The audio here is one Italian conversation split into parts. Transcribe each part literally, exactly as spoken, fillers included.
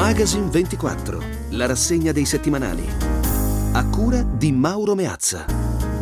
Magazine ventiquattro, la rassegna dei settimanali. A cura di Mauro Meazza.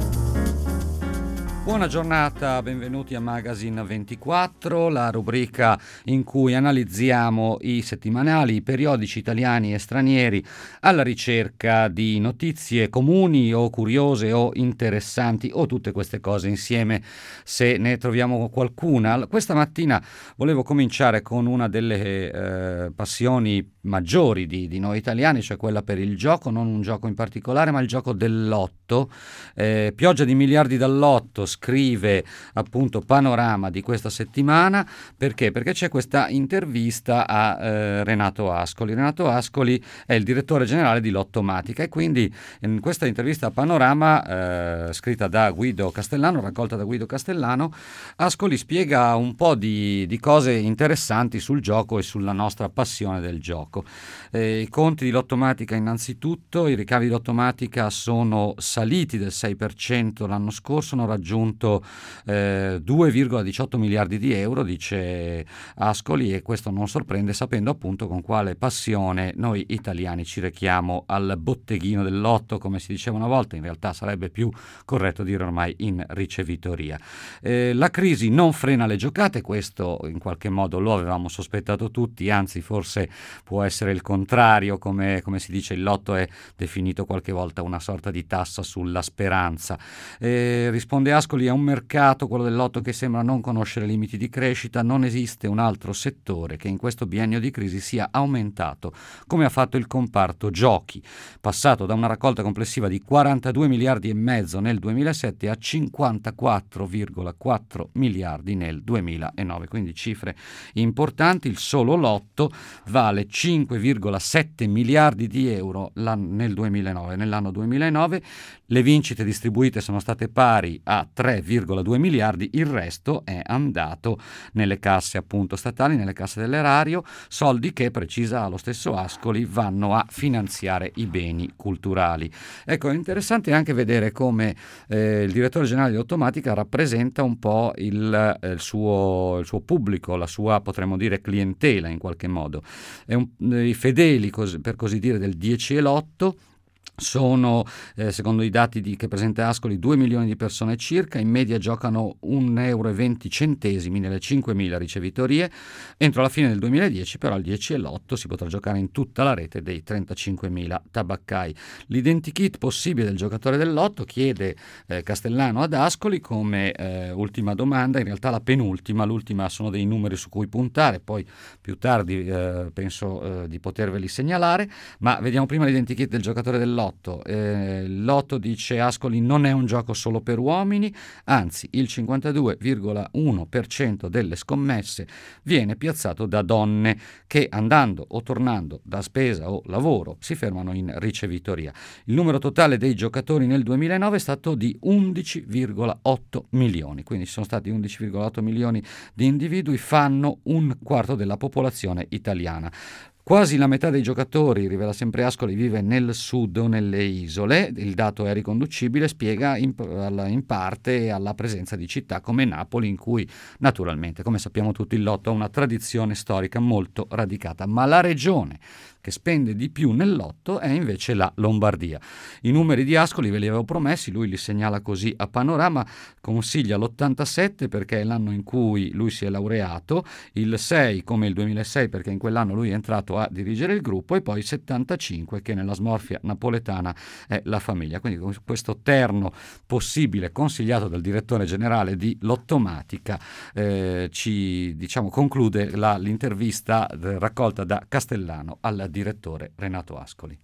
Buona giornata, benvenuti a Magazine ventiquattro, la rubrica in cui analizziamo i settimanali, i periodici italiani e stranieri alla ricerca di notizie comuni o curiose o interessanti o tutte queste cose insieme se ne troviamo qualcuna. Questa mattina volevo cominciare con una delle eh, passioni maggiori di, di noi italiani, cioè quella per il gioco, non un gioco in particolare ma il gioco del lotto. Eh, pioggia di miliardi dal lotto, scrive appunto Panorama di questa settimana. Perché? Perché c'è questa intervista a eh, Renato Ascoli. Renato Ascoli è il direttore generale di Lottomatica e quindi in questa intervista a Panorama, eh, scritta da Guido Castellano, raccolta da Guido Castellano, Ascoli spiega un po' di, di cose interessanti sul gioco e sulla nostra passione del gioco. Eh, I conti di Lottomatica innanzitutto, i ricavi di Lottomatica sono saliti del sei per cento l'anno scorso, hanno raggiunto eh, due virgola diciotto miliardi di euro, dice Ascoli, e questo non sorprende sapendo appunto con quale passione noi italiani ci rechiamo al botteghino del lotto, come si diceva una volta, in realtà sarebbe più corretto dire ormai in ricevitoria. Eh, la crisi non frena le giocate, questo in qualche modo lo avevamo sospettato tutti, anzi forse può essere il contrario, come, come si dice, il lotto è definito qualche volta una sorta di tassa sulla speranza. Eh, risponde Ascoli, è un mercato, quello del lotto, che sembra non conoscere limiti di crescita, non esiste un altro settore che in questo biennio di crisi sia aumentato come ha fatto il comparto giochi, passato da una raccolta complessiva di quarantadue miliardi e mezzo nel duemilasette a cinquantaquattro virgola quattro miliardi nel duemilanove, quindi cifre importanti. Il solo lotto vale cinque virgola sette miliardi di euro nel duemilanove. Nell'anno duemilanove le vincite distribuite sono state pari a tre virgola due miliardi, il resto è andato nelle casse appunto statali, nelle casse dell'erario, soldi che, precisa lo stesso Ascoli, vanno a finanziare i beni culturali. Ecco, è interessante anche vedere come eh, il direttore generale di Lottomatica rappresenta un po' il, eh, il, suo, il suo pubblico, la sua, potremmo dire, clientela in qualche modo. È un, i fedeli, cos- per così dire, del dieci e l'otto sono, eh, secondo i dati di, che presenta Ascoli, due milioni di persone circa, in media giocano un euro e venti centesimi nelle cinquemila ricevitorie. Entro la fine del duemiladieci però al dieci e l'otto si potrà giocare in tutta la rete dei trentacinquemila tabaccai. L'identikit possibile del giocatore del lotto, chiede eh, Castellano ad Ascoli come eh, ultima domanda, in realtà la penultima, l'ultima sono dei numeri su cui puntare, poi più tardi eh, penso eh, di poterveli segnalare, ma vediamo prima l'identikit del giocatore del lotto. Eh, Lotto, dice Ascoli, non è un gioco solo per uomini, anzi il cinquantadue virgola uno per cento delle scommesse viene piazzato da donne che, andando o tornando da spesa o lavoro, si fermano in ricevitoria. Il numero totale dei giocatori nel duemilanove è stato di undici virgola otto milioni, quindi ci sono stati undici virgola otto milioni di individui, fanno un quarto della popolazione italiana. Quasi la metà dei giocatori, rivela sempre Ascoli, vive nel sud o nelle isole. Il dato è riconducibile, spiega, in, in parte alla presenza di città come Napoli, in cui naturalmente, come sappiamo tutti, il lotto ha una tradizione storica molto radicata. Ma la regione che spende di più nel lotto è invece la Lombardia. I numeri di Ascoli ve li avevo promessi, lui li segnala così a Panorama, consiglia l'ottantasette perché è l'anno in cui lui si è laureato, il sei come il duemilasei perché in quell'anno lui è entrato a dirigere il gruppo, e poi settantacinque che nella smorfia napoletana è la famiglia. Quindi con questo terno possibile consigliato dal direttore generale di Lottomatica eh, ci diciamo conclude la, l'intervista eh, raccolta da Castellano al direttore Renato Ascoli.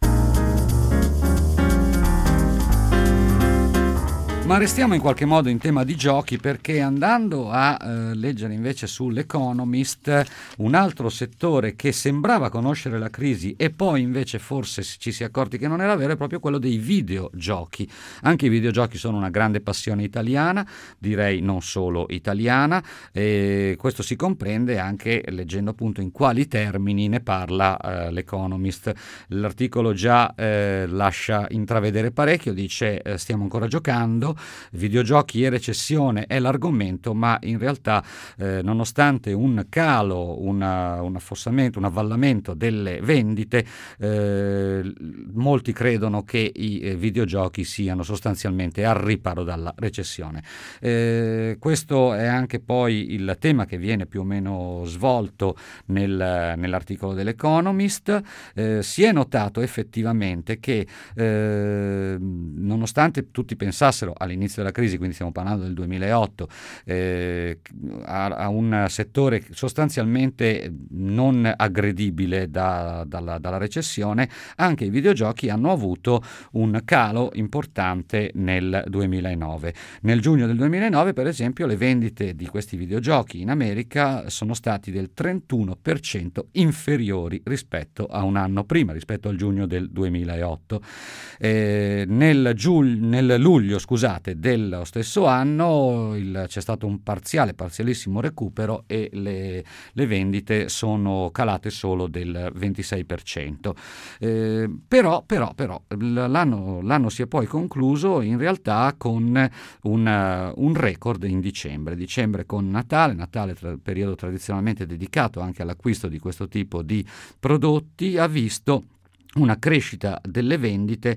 Ma restiamo in qualche modo in tema di giochi, perché andando a eh, leggere invece sull'Economist, un altro settore che sembrava conoscere la crisi e poi invece forse ci si è accorti che non era vero, è proprio quello dei videogiochi. Anche i videogiochi sono una grande passione italiana, direi non solo italiana, e questo si comprende anche leggendo appunto in quali termini ne parla eh, l'Economist. L'articolo già eh, lascia intravedere parecchio, dice eh, stiamo ancora giocando, videogiochi e recessione è l'argomento, ma in realtà eh, nonostante un calo, una, un affossamento, un avvallamento delle vendite, eh, molti credono che i eh, videogiochi siano sostanzialmente al riparo dalla recessione. Eh, questo è anche poi il tema che viene più o meno svolto nel, nell'articolo dell'Economist. Eh, si è notato effettivamente che eh, nonostante tutti pensassero all'inizio della crisi, quindi stiamo parlando del duemilaotto, eh, a, a un settore sostanzialmente non aggredibile da, dalla, dalla recessione, anche i videogiochi hanno avuto un calo importante nel duemilanove. Nel giugno del duemilanove, per esempio, le vendite di questi videogiochi in America sono stati del trentuno per cento inferiori rispetto a un anno prima, rispetto al giugno del duemilaotto. Eh, nel, giul- nel luglio scusate, dello stesso anno il, c'è stato un parziale, parzialissimo recupero e le, le vendite sono calate solo del ventisei per cento. Eh, però, però, però l'anno, l'anno si è poi concluso in realtà con un, un record in dicembre. Dicembre con Natale, Natale tra, periodo tradizionalmente dedicato anche all'acquisto di questo tipo di prodotti, ha visto una crescita delle vendite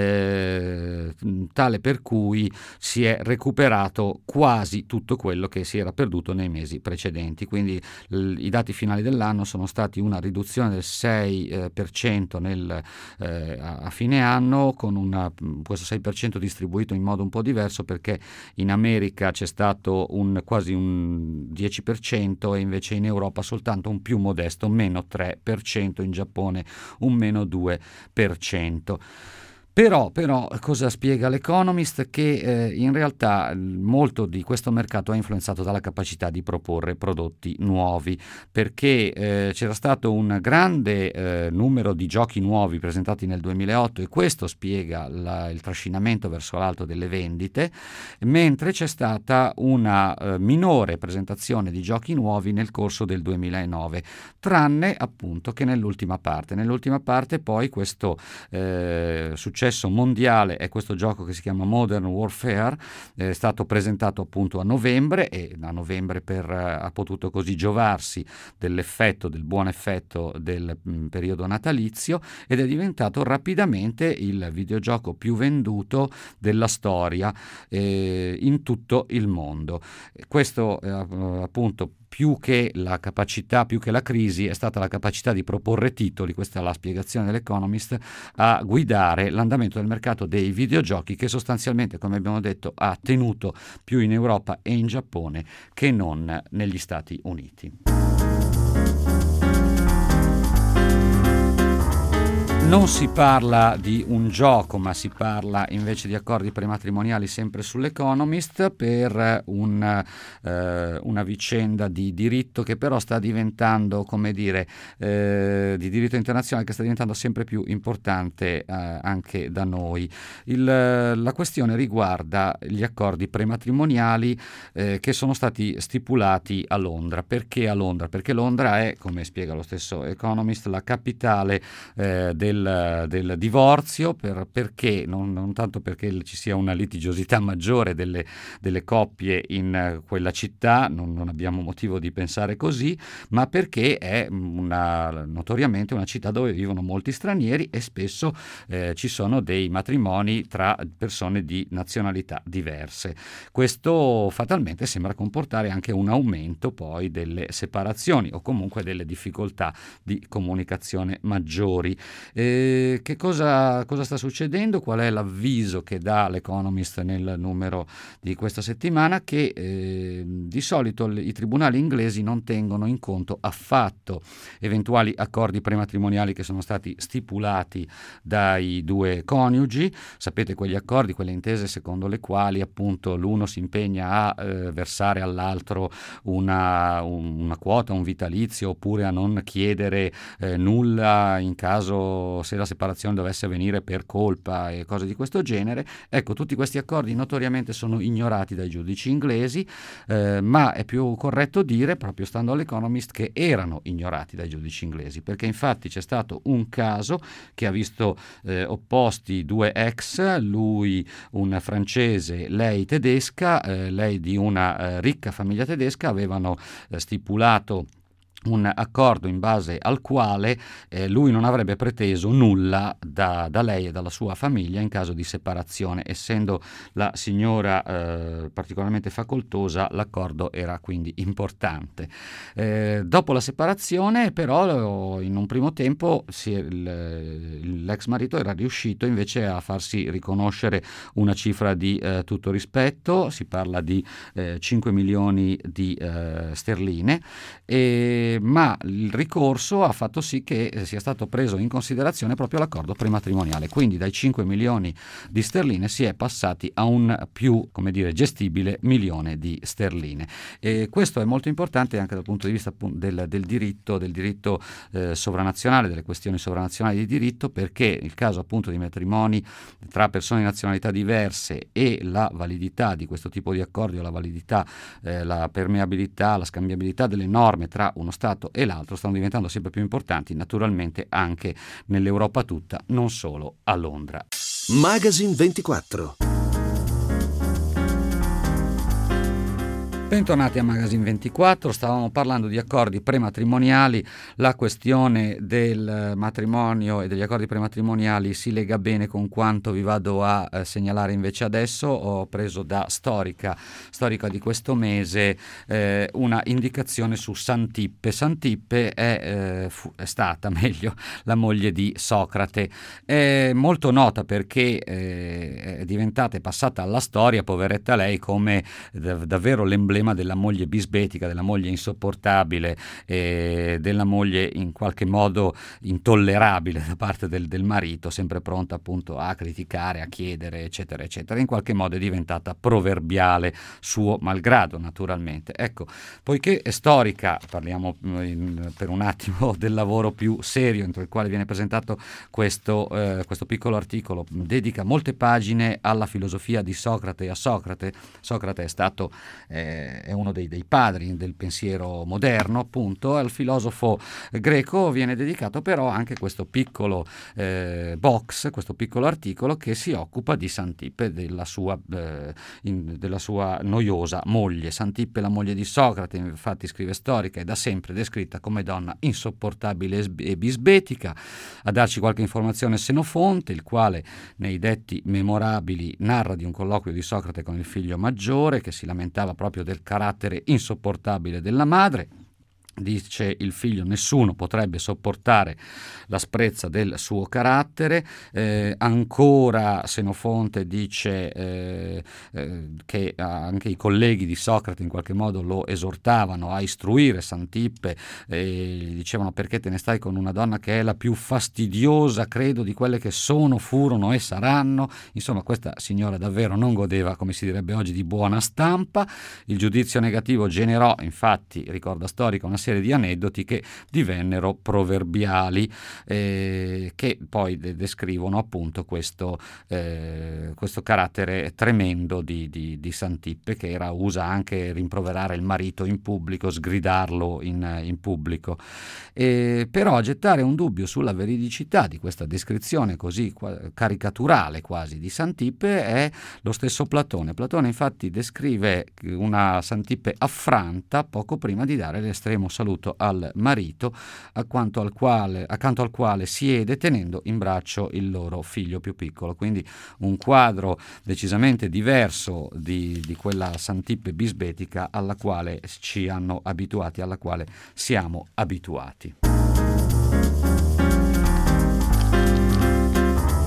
eh, tale per cui si è recuperato quasi tutto quello che si era perduto nei mesi precedenti. Quindi l- i dati finali dell'anno sono stati una riduzione del sei per cento nel, eh, a, a fine anno, con una, questo sei per cento distribuito in modo un po' diverso, perché in America c'è stato un, quasi un dieci per cento e invece in Europa soltanto un più modesto meno tre per cento, in Giappone un meno due per cento. Però, però, cosa spiega l'Economist? Che eh, in realtà molto di questo mercato è influenzato dalla capacità di proporre prodotti nuovi, perché eh, c'era stato un grande eh, numero di giochi nuovi presentati nel duemilaotto e questo spiega la, il trascinamento verso l'alto delle vendite, mentre c'è stata una eh, minore presentazione di giochi nuovi nel corso del duemilanove, tranne appunto che nell'ultima parte. Nell'ultima parte poi questo eh, successo mondiale è questo gioco che si chiama Modern Warfare, è stato presentato appunto a novembre e a novembre per, ha potuto così giovarsi dell'effetto, del buon effetto del mh, periodo natalizio, ed è diventato rapidamente il videogioco più venduto della storia eh, in tutto il mondo. Questo eh, appunto più che la capacità, più che la crisi, è stata la capacità di proporre titoli, questa è la spiegazione dell'Economist, a guidare l'andamento del mercato dei videogiochi, che sostanzialmente, come abbiamo detto, ha tenuto più in Europa e in Giappone che non negli Stati Uniti. Non si parla di un gioco, ma si parla invece di accordi prematrimoniali, sempre sull'Economist, per un, eh, una vicenda di diritto che però sta diventando, come dire, eh, di diritto internazionale, che sta diventando sempre più importante eh, anche da noi. Il, la questione riguarda gli accordi prematrimoniali eh, che sono stati stipulati a Londra. Perché a Londra? Perché Londra è, come spiega lo stesso Economist, la capitale eh, del Del, del divorzio, per, perché non, non tanto perché ci sia una litigiosità maggiore delle, delle coppie in quella città, non, non abbiamo motivo di pensare così, ma perché è una, notoriamente una città dove vivono molti stranieri e spesso eh, ci sono dei matrimoni tra persone di nazionalità diverse. Questo fatalmente sembra comportare anche un aumento poi delle separazioni o comunque delle difficoltà di comunicazione maggiori. Eh, che cosa, cosa sta succedendo? Qual è l'avviso che dà l'Economist nel numero di questa settimana? Che eh, di solito i tribunali inglesi non tengono in conto affatto eventuali accordi prematrimoniali che sono stati stipulati dai due coniugi. Sapete, quegli accordi, quelle intese secondo le quali appunto l'uno si impegna a eh, versare all'altro una, un, una quota, un vitalizio, oppure a non chiedere eh, nulla in caso o se la separazione dovesse avvenire per colpa e cose di questo genere. Ecco, tutti questi accordi notoriamente sono ignorati dai giudici inglesi, eh, ma è più corretto dire, proprio stando all'Economist, che erano ignorati dai giudici inglesi, perché infatti c'è stato un caso che ha visto eh, opposti due ex, lui un francese, lei tedesca, eh, lei di una eh, ricca famiglia tedesca, avevano eh, stipulato un accordo in base al quale eh, lui non avrebbe preteso nulla da, da lei e dalla sua famiglia in caso di separazione. Essendo la signora eh, particolarmente facoltosa, l'accordo era quindi importante. Eh, dopo la separazione, però, in un primo tempo si, il, l'ex marito era riuscito invece a farsi riconoscere una cifra di eh, tutto rispetto, si parla di eh, cinque milioni di eh, sterline, e ma il ricorso ha fatto sì che sia stato preso in considerazione proprio l'accordo prematrimoniale, quindi dai cinque milioni di sterline si è passati a un più, come dire, gestibile milione di sterline. E questo è molto importante anche dal punto di vista del, del diritto, del diritto eh, sovranazionale, delle questioni sovranazionali di diritto, perché il caso appunto di matrimoni tra persone di nazionalità diverse e la validità di questo tipo di accordi, o la validità, eh, la permeabilità, la scambiabilità delle norme tra uno Stato e l'altro stanno diventando sempre più importanti, naturalmente anche nell'Europa tutta, non solo a Londra. Magazine ventiquattro. Bentornati a Magazine ventiquattro, stavamo parlando di accordi prematrimoniali. La questione del matrimonio e degli accordi prematrimoniali si lega bene con quanto vi vado a eh, segnalare invece adesso. Ho preso da Storica, Storica di questo mese, eh, una indicazione su Santippe. Santippe è, eh, fu, è stata, meglio, la moglie di Socrate. È molto nota perché eh, è diventata, è passata alla storia, poveretta lei, come dav- davvero l'emblema della moglie bisbetica, della moglie insopportabile, eh, della moglie in qualche modo intollerabile da parte del, del marito, sempre pronta appunto a criticare, a chiedere, eccetera, eccetera. In qualche modo è diventata proverbiale, suo malgrado, naturalmente. Ecco, poiché è Storica, parliamo in, per un attimo del lavoro più serio entro il quale viene presentato questo, eh, questo piccolo articolo, dedica molte pagine alla filosofia di Socrate e a Socrate. Socrate è stato eh, è uno dei, dei padri del pensiero moderno, appunto. Al filosofo greco viene dedicato però anche questo piccolo eh, box, questo piccolo articolo che si occupa di Santippe, della sua, eh, in, della sua noiosa moglie. Santippe, la moglie di Socrate, infatti, scrive Storica, è da sempre descritta come donna insopportabile e bisbetica. A darci qualche informazione Senofonte, il quale nei detti memorabili narra di un colloquio di Socrate con il figlio maggiore che si lamentava proprio del carattere insopportabile della madre. Dice il figlio: nessuno potrebbe sopportare l'asprezza del suo carattere. Eh, ancora Senofonte dice eh, eh, che anche i colleghi di Socrate in qualche modo lo esortavano a istruire Santippe, e gli dicevano: perché te ne stai con una donna che è la più fastidiosa, credo, di quelle che sono, furono e saranno. Insomma, questa signora davvero non godeva, come si direbbe oggi, di buona stampa. Il giudizio negativo generò, infatti, ricorda Storica, una serie di aneddoti che divennero proverbiali, eh, che poi de- descrivono appunto questo, eh, questo carattere tremendo di, di, di Santippe, che era usa anche rimproverare il marito in pubblico, sgridarlo in, in pubblico. E, però a gettare un dubbio sulla veridicità di questa descrizione così qua- caricaturale quasi di Santippe è lo stesso Platone. Platone infatti descrive una Santippe affranta poco prima di dare l'estremo saluto al marito, accanto al quale, accanto al quale siede tenendo in braccio il loro figlio più piccolo. Quindi un quadro decisamente diverso di, di quella Santippe bisbetica alla quale ci hanno abituati, alla quale siamo abituati.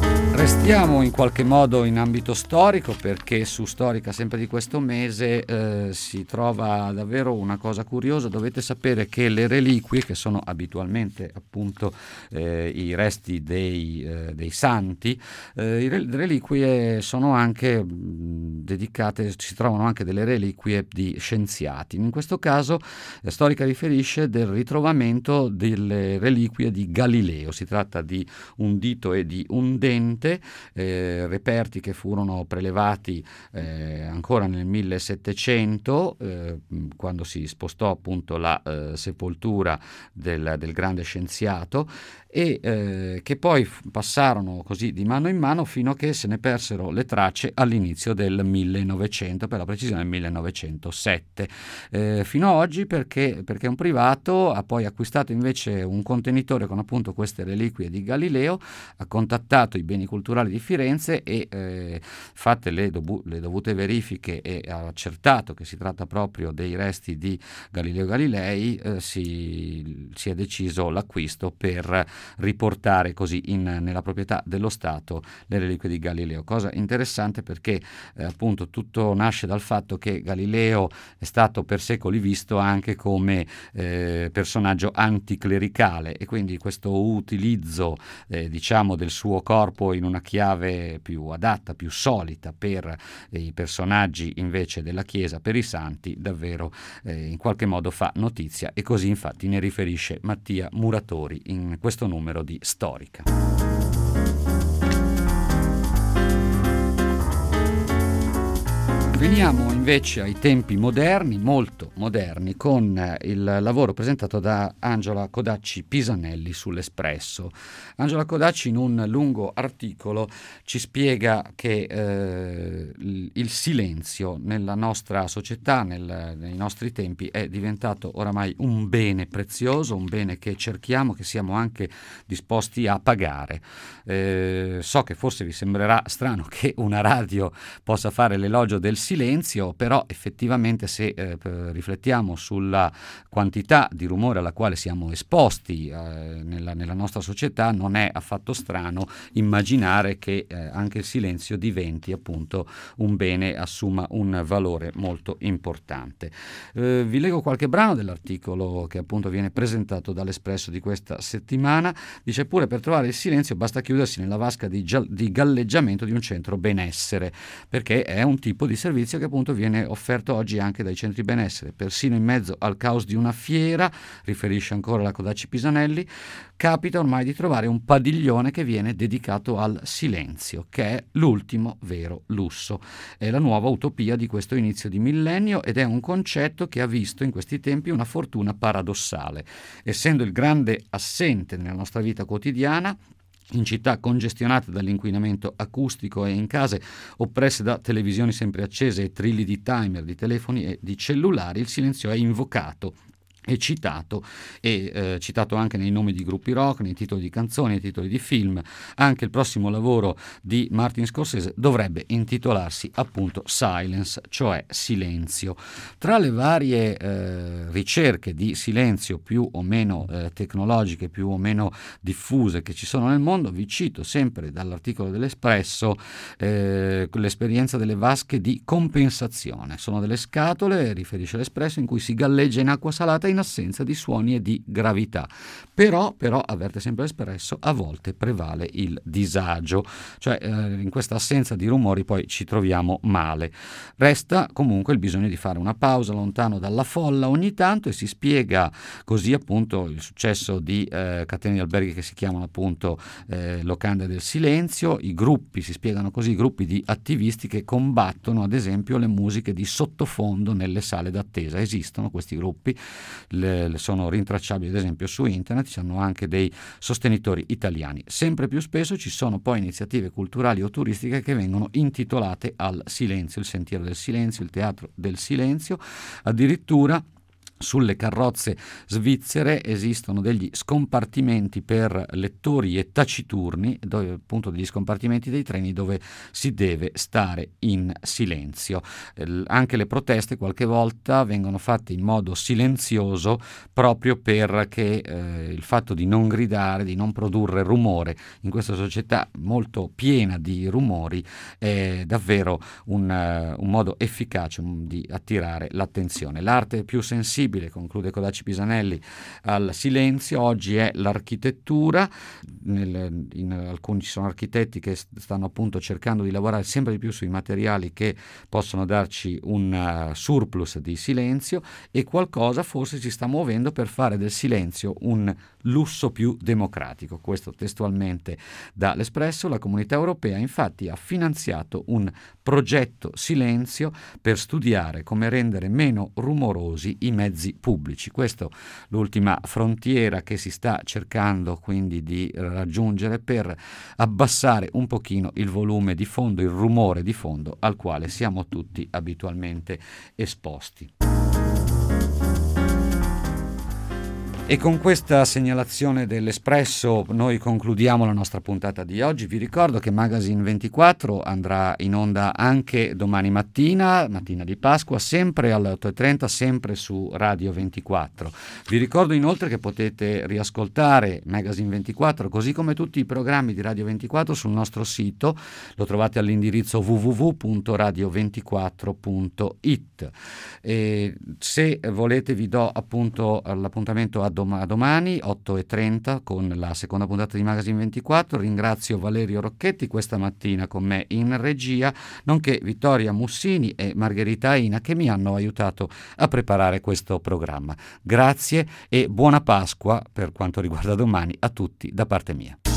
Restiamo in qualche modo in ambito storico, perché su Storica sempre di questo mese eh, si trova davvero una cosa curiosa. Dovete sapere che le reliquie, che sono abitualmente appunto eh, i resti dei, eh, dei santi, eh, le reliquie sono anche mh, dedicate, si trovano anche delle reliquie di scienziati. In questo caso eh, Storica riferisce del ritrovamento delle reliquie di Galileo. Si tratta di un dito e di un dente, Eh, reperti che furono prelevati eh, ancora nel millesettecento, eh, quando si spostò appunto la eh, sepoltura del, del grande scienziato, e eh, che poi passarono così di mano in mano fino a che se ne persero le tracce all'inizio del millenovecento, per la precisione del millenovecentosette, eh, fino a oggi, perché, perché un privato ha poi acquistato invece un contenitore con appunto queste reliquie di Galileo, ha contattato i beni culturali di Firenze e eh, fatte le, dovu- le dovute verifiche e ha accertato che si tratta proprio dei resti di Galileo Galilei, eh, si, si è deciso l'acquisto per riportare così in, nella proprietà dello Stato le reliquie di Galileo. Cosa interessante, perché eh, appunto tutto nasce dal fatto che Galileo è stato per secoli visto anche come eh, personaggio anticlericale, e quindi questo utilizzo eh, diciamo del suo corpo in una chiave più adatta, più solita per i personaggi invece della Chiesa, per i santi, davvero eh, in qualche modo fa notizia, e così infatti ne riferisce Mattia Muratori in questo numero di Storica. Veniamo invece ai tempi moderni, molto moderni, con il lavoro presentato da Angela Codacci Pisanelli sull'Espresso. Angela Codacci in un lungo articolo ci spiega che eh, il silenzio nella nostra società, nel, nei nostri tempi, è diventato oramai un bene prezioso, un bene che cerchiamo, che siamo anche disposti a pagare. Eh, so che forse vi sembrerà strano che una radio possa fare l'elogio del silenzio, silenzio, però effettivamente se eh, riflettiamo sulla quantità di rumore alla quale siamo esposti eh, nella, nella nostra società, non è affatto strano immaginare che eh, anche il silenzio diventi appunto un bene, assuma un valore molto importante. Eh, vi leggo qualche brano dell'articolo che appunto viene presentato dall'Espresso di questa settimana. Dice pure: per trovare il silenzio basta chiudersi nella vasca di, gia- di galleggiamento di un centro benessere, perché è un tipo di servizio che appunto viene offerto oggi anche dai centri benessere. Persino in mezzo al caos di una fiera, riferisce ancora la Codacci Pisanelli, capita ormai di trovare un padiglione che viene dedicato al silenzio, che è l'ultimo vero lusso. È la nuova utopia di questo inizio di millennio, ed è un concetto che ha visto in questi tempi una fortuna paradossale. Essendo il grande assente nella nostra vita quotidiana, in città congestionate dall'inquinamento acustico e in case oppresse da televisioni sempre accese e trilli di timer, di telefoni e di cellulari, il silenzio è invocato e citato, e eh, citato anche nei nomi di gruppi rock, nei titoli di canzoni, nei titoli di film. Anche il prossimo lavoro di Martin Scorsese dovrebbe intitolarsi appunto Silence, cioè silenzio. Tra le varie eh, ricerche di silenzio più o meno eh, tecnologiche, più o meno diffuse che ci sono nel mondo, vi cito sempre dall'articolo dell'Espresso eh, l'esperienza delle vasche di compensazione. Sono delle scatole, riferisce l'Espresso, in cui si galleggia in acqua salata in assenza di suoni e di gravità. Però, però, avverte sempre l'Espresso, a volte prevale il disagio, cioè eh, in questa assenza di rumori poi ci troviamo male. Resta comunque il bisogno di fare una pausa lontano dalla folla ogni tanto, e si spiega così appunto il successo di eh, catene di alberghi che si chiamano appunto eh, locande del silenzio. I gruppi, si spiegano così, gruppi di attivisti che combattono ad esempio le musiche di sottofondo nelle sale d'attesa. Esistono questi gruppi, Le, le sono rintracciabili ad esempio su internet, ci hanno anche dei sostenitori italiani. Sempre più spesso ci sono poi iniziative culturali o turistiche che vengono intitolate al silenzio: il Sentiero del Silenzio, il Teatro del Silenzio. Addirittura Sulle carrozze svizzere esistono degli scompartimenti per lettori e taciturni, dove, appunto degli scompartimenti dei treni dove si deve stare in silenzio. Eh, anche le proteste qualche volta vengono fatte in modo silenzioso proprio perché eh, il fatto di non gridare, di non produrre rumore in questa società molto piena di rumori è davvero un, uh, un modo efficace di attirare l'attenzione. L'arte più sensibile, conclude Codaci Pisanelli, al silenzio oggi è l'architettura. Nel, in alcuni ci sono architetti che stanno appunto cercando di lavorare sempre di più sui materiali che possono darci un uh, surplus di silenzio, e qualcosa forse si sta muovendo per fare del silenzio un lusso più democratico. Questo testualmente dall'Espresso. La Comunità Europea infatti ha finanziato un progetto silenzio per studiare come rendere meno rumorosi i mezzi pubblici. Questa è l'ultima frontiera che si sta cercando quindi di raggiungere per abbassare un pochino il volume di fondo, il rumore di fondo al quale siamo tutti abitualmente esposti. E con questa segnalazione dell'Espresso noi concludiamo la nostra puntata di oggi. Vi ricordo che Magazine ventiquattro andrà in onda anche domani mattina, mattina di Pasqua, sempre alle otto e trenta, sempre su Radio ventiquattro. Vi ricordo inoltre che potete riascoltare Magazine ventiquattro, così come tutti i programmi di Radio ventiquattro, sul nostro sito. Lo trovate all'indirizzo w w w punto radio ventiquattro punto i t. E se volete vi do appunto l'appuntamento a a domani otto e trenta con la seconda puntata di Magazine ventiquattro. Ringrazio Valerio Rocchetti questa mattina con me in regia, nonché Vittoria Mussini e Margherita Aina che mi hanno aiutato a preparare questo programma. Grazie e buona Pasqua per quanto riguarda domani a tutti da parte mia.